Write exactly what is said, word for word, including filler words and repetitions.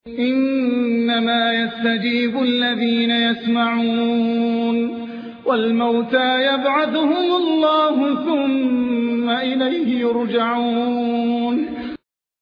إنما يستجيب الذين يسمعون والموتى يبعثهم الله ثم إليه يرجعون